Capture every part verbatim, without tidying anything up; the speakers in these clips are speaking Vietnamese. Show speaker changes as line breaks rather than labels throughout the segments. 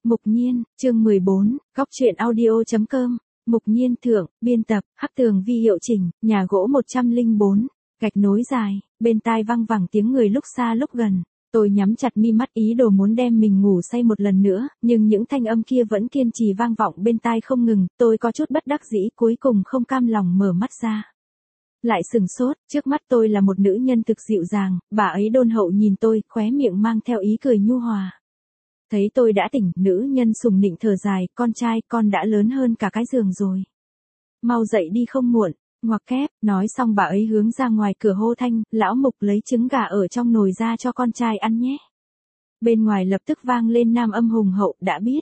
Mục Nhiên, chương mười bốn, góc truyện audio.com, Mục Nhiên thượng, biên tập, Hắc Tường Vi hiệu chỉnh, nhà gỗ một trăm lẻ bốn, gạch nối dài, bên tai văng vẳng tiếng người lúc xa lúc gần. Tôi nhắm chặt mi mắt ý đồ muốn đem mình ngủ say một lần nữa, nhưng những thanh âm kia vẫn kiên trì vang vọng bên tai không ngừng, tôi có chút bất đắc dĩ cuối cùng không cam lòng mở mắt ra. Lại sừng sốt, trước mắt tôi là một nữ nhân thực dịu dàng, bà ấy đôn hậu nhìn tôi, khóe miệng mang theo ý cười nhu hòa. Thấy tôi đã tỉnh, nữ nhân sùng nịnh thở dài, con trai, con đã lớn hơn cả cái giường rồi. Mau dậy đi không muộn, ngoặc kép, nói xong bà ấy hướng ra ngoài cửa hô thanh, lão Mục lấy trứng gà ở trong nồi ra cho con trai ăn nhé. Bên ngoài lập tức vang lên nam âm hùng hậu, đã biết.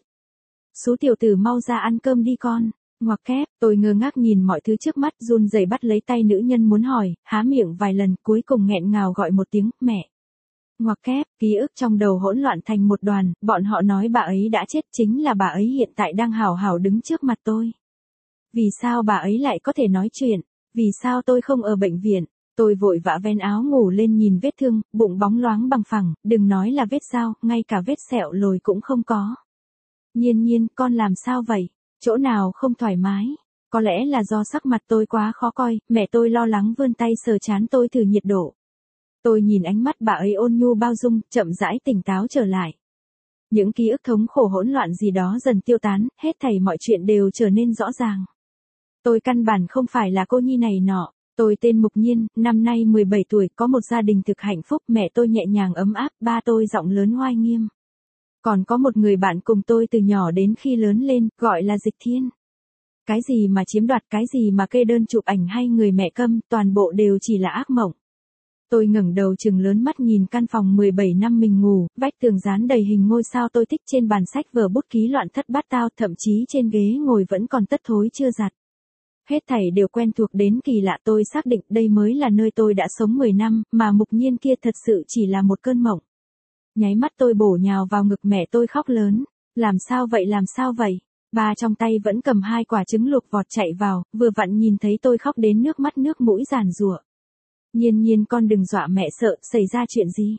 Sú tiểu tử mau ra ăn cơm đi con. Ngoặc kép, tôi ngơ ngác nhìn mọi thứ trước mắt, run rẩy bắt lấy tay nữ nhân muốn hỏi, há miệng vài lần, cuối cùng nghẹn ngào gọi một tiếng, mẹ. Ngoặc kép, ký ức trong đầu hỗn loạn thành một đoàn, bọn họ nói bà ấy đã chết, chính là bà ấy hiện tại đang hào hào đứng trước mặt tôi. Vì sao bà ấy lại có thể nói chuyện? Vì sao tôi không ở bệnh viện? Tôi vội vã vén áo ngủ lên nhìn vết thương, bụng bóng loáng bằng phẳng, đừng nói là vết dao, ngay cả vết sẹo lồi cũng không có. Nhiên Nhiên, con làm sao vậy? Chỗ nào không thoải mái? Có lẽ là do sắc mặt tôi quá khó coi, mẹ tôi lo lắng vươn tay sờ trán tôi thử nhiệt độ. Tôi nhìn ánh mắt bà ấy ôn nhu bao dung, chậm rãi tỉnh táo trở lại. Những ký ức thống khổ hỗn loạn gì đó dần tiêu tán, hết thảy mọi chuyện đều trở nên rõ ràng. Tôi căn bản không phải là cô nhi này nọ. Tôi tên Mục Nhiên, năm nay mười bảy tuổi, có một gia đình thực hạnh phúc, mẹ tôi nhẹ nhàng ấm áp, ba tôi giọng lớn oai nghiêm. Còn có một người bạn cùng tôi từ nhỏ đến khi lớn lên, gọi là Dịch Thiên. Cái gì mà chiếm đoạt, cái gì mà kê đơn chụp ảnh hay người mẹ câm, toàn bộ đều chỉ là ác mộng. Tôi ngẩng đầu trừng lớn mắt nhìn căn phòng mười bảy năm mình ngủ, vách tường dán đầy hình ngôi sao tôi thích, trên bàn sách vở bút ký loạn thất bát tao, thậm chí trên ghế ngồi vẫn còn tất thối chưa giặt. Hết thảy đều quen thuộc đến kỳ lạ, tôi xác định đây mới là nơi tôi đã sống mười năm, mà Mục Nhiên kia thật sự chỉ là một cơn mộng. Nháy mắt tôi bổ nhào vào ngực mẹ tôi khóc lớn. Làm sao vậy, làm sao vậy? Ba trong tay vẫn cầm hai quả trứng luộc vọt chạy vào, vừa vặn nhìn thấy tôi khóc đến nước mắt nước mũi giàn giụa. Nhiên Nhiên, con đừng dọa mẹ sợ, xảy ra chuyện gì?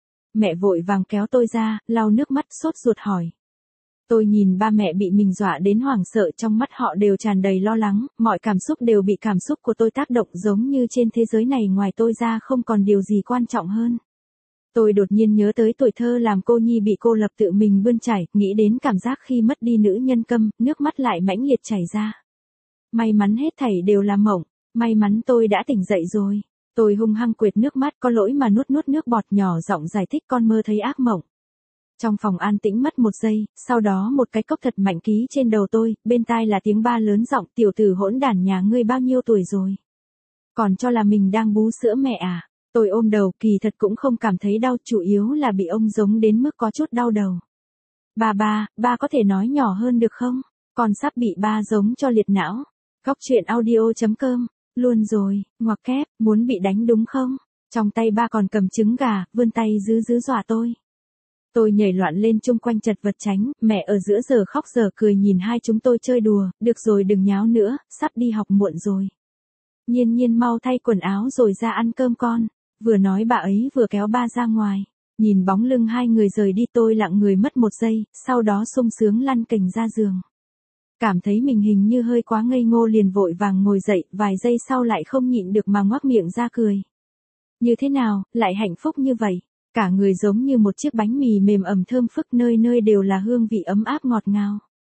Mẹ vội vàng kéo tôi ra, lau nước mắt sốt ruột hỏi. Tôi nhìn ba mẹ bị mình dọa đến hoảng sợ, trong mắt họ đều tràn đầy lo lắng, mọi cảm xúc đều bị cảm xúc của tôi tác động, giống như trên thế giới này ngoài tôi ra không còn điều gì quan trọng hơn. Tôi đột nhiên nhớ tới tuổi thơ làm cô nhi bị cô lập tự mình bươn chải, nghĩ đến cảm giác khi mất đi nữ nhân câm, nước mắt lại mãnh liệt chảy ra. May mắn hết thảy đều là mộng, may mắn tôi đã tỉnh dậy rồi. Tôi hung hăng quệt nước mắt, có lỗi mà nuốt nuốt nước bọt, nhỏ giọng giải thích con mơ thấy ác mộng. Trong phòng an tĩnh mất một giây, sau đó một cái cốc thật mạnh ký trên đầu tôi, bên tai là tiếng ba lớn giọng, tiểu tử hỗn đản nhà ngươi bao nhiêu tuổi rồi? Còn cho là mình đang bú sữa mẹ à? Tôi ôm đầu, kỳ thật cũng không cảm thấy đau, chủ yếu là bị ông giống đến mức có chút đau đầu. Ba ba, ba có thể nói nhỏ hơn được không? Con sắp bị ba giống cho liệt não. Góc truyện audio.com, luôn rồi, ngoặc kép, muốn bị đánh đúng không? Trong tay ba còn cầm trứng gà, vươn tay giữ giữ dọa tôi. Tôi nhảy loạn lên chung quanh chật vật tránh, mẹ ở giữa giờ khóc giờ cười nhìn hai chúng tôi chơi đùa, được rồi đừng nháo nữa, sắp đi học muộn rồi. Nhiên Nhiên mau thay quần áo rồi ra ăn cơm con. Vừa nói bà ấy vừa kéo ba ra ngoài. Nhìn bóng lưng hai người rời đi tôi lặng người mất một giây, sau đó sung sướng lăn cành ra giường. Cảm thấy mình hình như hơi quá ngây ngô liền vội vàng ngồi dậy, vài giây sau lại không nhịn được mà ngoác miệng ra cười. Như thế nào, lại hạnh phúc như vậy? Cả người giống như một chiếc bánh mì mềm ẩm thơm phức, nơi nơi đều là hương vị ấm áp ngọt ngào.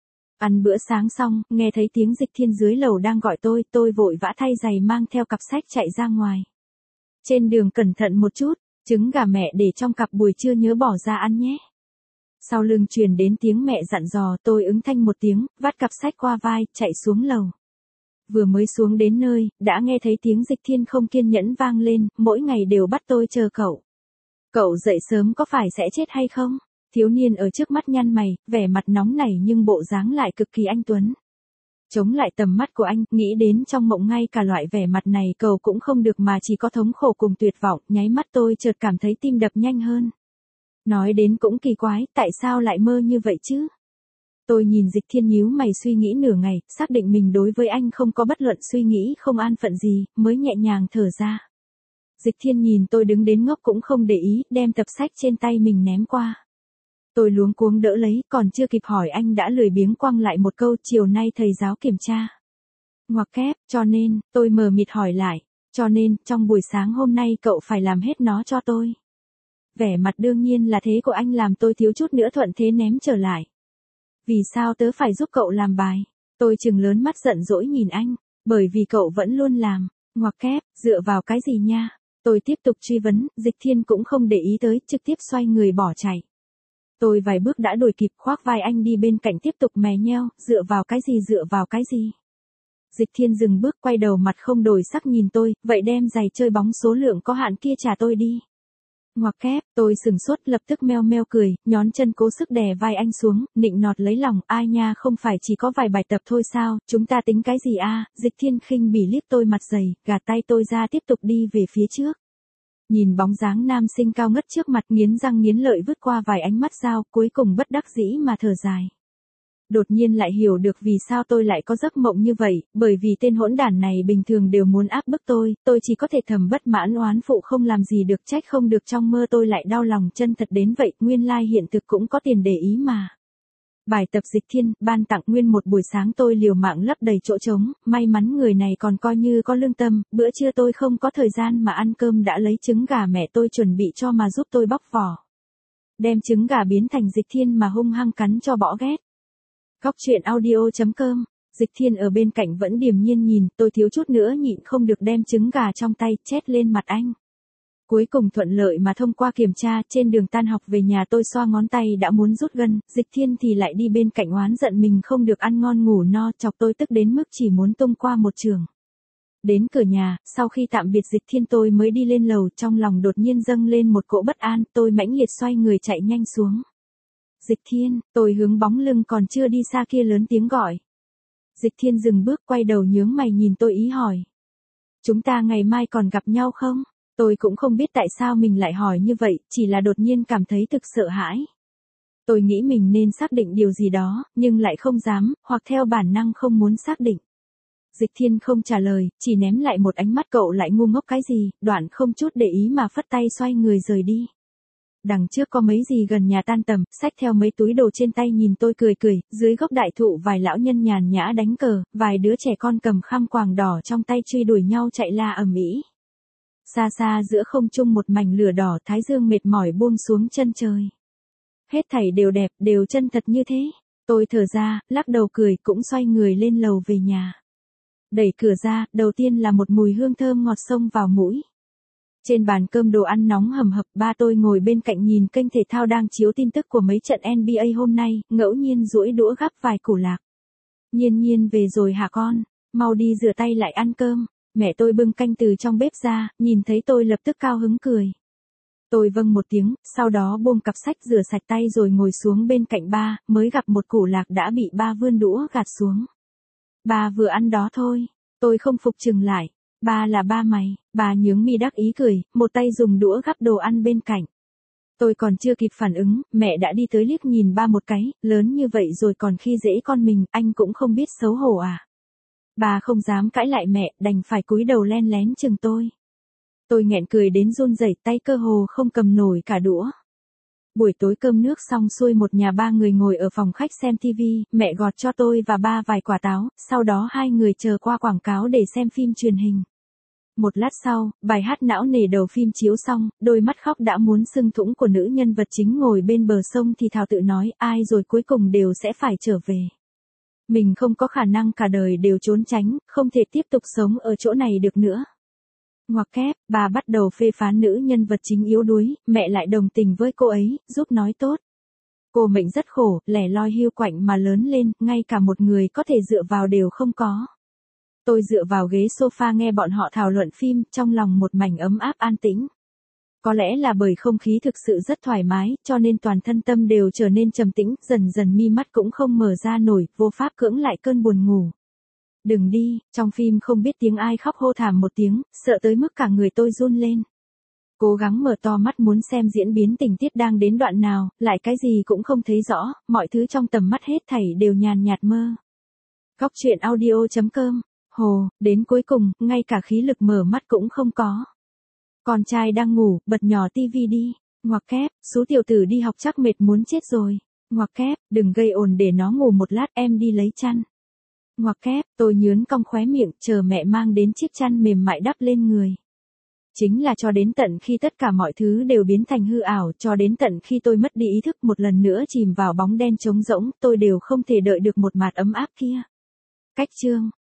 Ăn bữa sáng xong, nghe thấy tiếng Dịch Thiên dưới lầu đang gọi tôi, tôi vội vã thay giày mang theo cặp sách chạy ra ngoài. Trên đường cẩn thận một chút, trứng gà mẹ để trong cặp buổi trưa nhớ bỏ ra ăn nhé. Sau lưng truyền đến tiếng mẹ dặn dò, tôi ứng thanh một tiếng, vắt cặp sách qua vai, chạy xuống lầu. Vừa mới xuống đến nơi, đã nghe thấy tiếng Dịch Thiên không kiên nhẫn vang lên, mỗi ngày đều bắt tôi chờ cậu. Cậu dậy sớm có phải sẽ chết hay không? Thiếu niên ở trước mắt nhăn mày, vẻ mặt nóng nảy nhưng bộ dáng lại cực kỳ anh tuấn. Chống lại tầm mắt của anh, nghĩ đến trong mộng ngay cả loại vẻ mặt này cầu cũng không được mà chỉ có thống khổ cùng tuyệt vọng, nháy mắt tôi chợt cảm thấy tim đập nhanh hơn. Nói đến cũng kỳ quái, tại sao lại mơ như vậy chứ? Tôi nhìn Dịch Thiên nhíu mày suy nghĩ nửa ngày, xác định mình đối với anh không có bất luận suy nghĩ không an phận gì, mới nhẹ nhàng thở ra. Dịch Thiên nhìn tôi đứng đến ngốc cũng không để ý, đem tập sách trên tay mình ném qua. Tôi luống cuống đỡ lấy, còn chưa kịp hỏi anh đã lười biếng quăng lại một câu chiều nay thầy giáo kiểm tra. Ngoặc kép, cho nên, tôi mờ mịt hỏi lại, cho nên, trong buổi sáng hôm nay cậu phải làm hết nó cho tôi. Vẻ mặt đương nhiên là thế của anh làm tôi thiếu chút nữa thuận thế ném trở lại. Vì sao tớ phải giúp cậu làm bài? Tôi trừng lớn mắt giận dỗi nhìn anh, bởi vì cậu vẫn luôn làm. Ngoặc kép, dựa vào cái gì nha? Tôi tiếp tục truy vấn, Dịch Thiên cũng không để ý tới, trực tiếp xoay người bỏ chạy. Tôi vài bước đã đuổi kịp, khoác vai anh đi bên cạnh tiếp tục mè nheo, dựa vào cái gì dựa vào cái gì. Dịch Thiên dừng bước quay đầu mặt không đổi sắc nhìn tôi, vậy đem giày chơi bóng số lượng có hạn kia trả tôi đi. Ngoặc kép, tôi sừng sốt lập tức meo meo cười, nhón chân cố sức đè vai anh xuống, nịnh nọt lấy lòng, ai nha không phải chỉ có vài bài tập thôi sao, chúng ta tính cái gì a? Dịch Thiên khinh bỉ liếc tôi mặt dày, gạt tay tôi ra tiếp tục đi về phía trước. Nhìn bóng dáng nam sinh cao ngất trước mặt nghiến răng nghiến lợi vứt qua vài ánh mắt dao, cuối cùng bất đắc dĩ mà thở dài. Đột nhiên lại hiểu được vì sao tôi lại có giấc mộng như vậy, bởi vì tên hỗn đản này bình thường đều muốn áp bức tôi, tôi chỉ có thể thầm bất mãn oán phụ không làm gì được, trách không được trong mơ tôi lại đau lòng chân thật đến vậy, nguyên lai hiện thực cũng có tiền để ý mà. Bài tập Dịch Thiên, ban tặng nguyên một buổi sáng tôi liều mạng lấp đầy chỗ trống, may mắn người này còn coi như có lương tâm, bữa trưa tôi không có thời gian mà ăn cơm đã lấy trứng gà mẹ tôi chuẩn bị cho mà giúp tôi bóc vỏ. Đem trứng gà biến thành Dịch Thiên mà hung hăng cắn cho bỏ ghét. Góc truyện audio chấm com, Dịch Thiên ở bên cạnh vẫn điềm nhiên nhìn, tôi thiếu chút nữa nhịn không được đem trứng gà trong tay chét lên mặt anh. Cuối cùng thuận lợi mà thông qua kiểm tra, trên đường tan học về nhà tôi xoa ngón tay đã muốn rút gân, Dịch Thiên thì lại đi bên cạnh oán giận mình không được ăn ngon ngủ no, chọc tôi tức đến mức chỉ muốn tung qua một trường. Đến cửa nhà, sau khi tạm biệt Dịch Thiên tôi mới đi lên lầu, trong lòng đột nhiên dâng lên một cỗ bất an, tôi mãnh liệt xoay người chạy nhanh xuống. Dịch Thiên, tôi hướng bóng lưng còn chưa đi xa kia lớn tiếng gọi. Dịch Thiên dừng bước quay đầu nhướng mày nhìn tôi ý hỏi. Chúng ta ngày mai còn gặp nhau không? Tôi cũng không biết tại sao mình lại hỏi như vậy, chỉ là đột nhiên cảm thấy thực sợ hãi. Tôi nghĩ mình nên xác định điều gì đó, nhưng lại không dám, hoặc theo bản năng không muốn xác định. Dịch Thiên không trả lời, chỉ ném lại một ánh mắt cậu lại ngu ngốc cái gì, đoạn không chút để ý mà phất tay xoay người rời đi. Đằng trước có mấy gì gần nhà tan tầm, xách theo mấy túi đồ trên tay nhìn tôi cười cười, dưới gốc đại thụ vài lão nhân nhàn nhã đánh cờ, vài đứa trẻ con cầm khăn quàng đỏ trong tay truy đuổi nhau chạy la ầm ĩ. Xa xa giữa không trung một mảnh lửa đỏ, thái dương mệt mỏi buông xuống chân trời. Hết thảy đều đẹp, đều chân thật như thế. Tôi thở ra, lắc đầu cười cũng xoay người lên lầu về nhà. Đẩy cửa ra, đầu tiên là một mùi hương thơm ngọt xông vào mũi. Trên bàn cơm đồ ăn nóng hầm hập, ba tôi ngồi bên cạnh nhìn kênh thể thao đang chiếu tin tức của mấy trận en bi ây hôm nay, ngẫu nhiên duỗi đũa gắp vài củ lạc. Nhiên nhiên về rồi hả con, mau đi rửa tay lại ăn cơm. Mẹ tôi bưng canh từ trong bếp ra, nhìn thấy tôi lập tức cao hứng cười. Tôi vâng một tiếng, sau đó buông cặp sách rửa sạch tay rồi ngồi xuống bên cạnh ba, mới gặp một củ lạc đã bị ba vươn đũa gạt xuống. Ba vừa ăn đó thôi, tôi không phục chừng lại. Ba là ba mày, bà nhướng mi đắc ý cười, một tay dùng đũa gắp đồ ăn bên cạnh. Tôi còn chưa kịp phản ứng, mẹ đã đi tới liếc nhìn ba một cái, lớn như vậy rồi còn khi dễ con mình, anh cũng không biết xấu hổ à. Bà không dám cãi lại mẹ, đành phải cúi đầu len lén chừng tôi. Tôi nghẹn cười đến run rẩy, tay cơ hồ không cầm nổi cả đũa. Buổi tối cơm nước xong xuôi một nhà ba người ngồi ở phòng khách xem tivi, mẹ gọt cho tôi và ba vài quả táo, sau đó hai người chờ qua quảng cáo để xem phim truyền hình. Một lát sau, bài hát não nề đầu phim chiếu xong, đôi mắt khóc đã muốn sưng thủng của nữ nhân vật chính ngồi bên bờ sông thì thào tự nói, ai rồi cuối cùng đều sẽ phải trở về. Mình không có khả năng cả đời đều trốn tránh, không thể tiếp tục sống ở chỗ này được nữa. Ngoặc kép, bà bắt đầu phê phán nữ nhân vật chính yếu đuối, mẹ lại đồng tình với cô ấy, giúp nói tốt. Cô mệnh rất khổ, lẻ loi hiu quạnh mà lớn lên, ngay cả một người có thể dựa vào đều không có. Tôi dựa vào ghế sofa nghe bọn họ thảo luận phim, trong lòng một mảnh ấm áp an tĩnh. Có lẽ là bởi không khí thực sự rất thoải mái, cho nên toàn thân tâm đều trở nên trầm tĩnh, dần dần mi mắt cũng không mở ra nổi, vô pháp cưỡng lại cơn buồn ngủ. Đừng đi, trong phim không biết tiếng ai khóc hô thảm một tiếng, sợ tới mức cả người tôi run lên. Cố gắng mở to mắt muốn xem diễn biến tình tiết đang đến đoạn nào, lại cái gì cũng không thấy rõ, mọi thứ trong tầm mắt hết thảy đều nhàn nhạt mơ. Góc truyện audio chấm com, hồ, đến cuối cùng, ngay cả khí lực mở mắt cũng không có. Con trai đang ngủ, bật nhỏ tivi đi. Ngoặc kép, số tiểu tử đi học chắc mệt muốn chết rồi. Ngoặc kép, đừng gây ồn để nó ngủ một lát, em đi lấy chăn. Ngoặc kép, tôi nhướn cong khóe miệng, chờ mẹ mang đến chiếc chăn mềm mại đắp lên người. Chính là cho đến tận khi tất cả mọi thứ đều biến thành hư ảo, cho đến tận khi tôi mất đi ý thức một lần nữa chìm vào bóng đen trống rỗng, tôi đều không thể đợi được một mạt ấm áp kia. Cách chương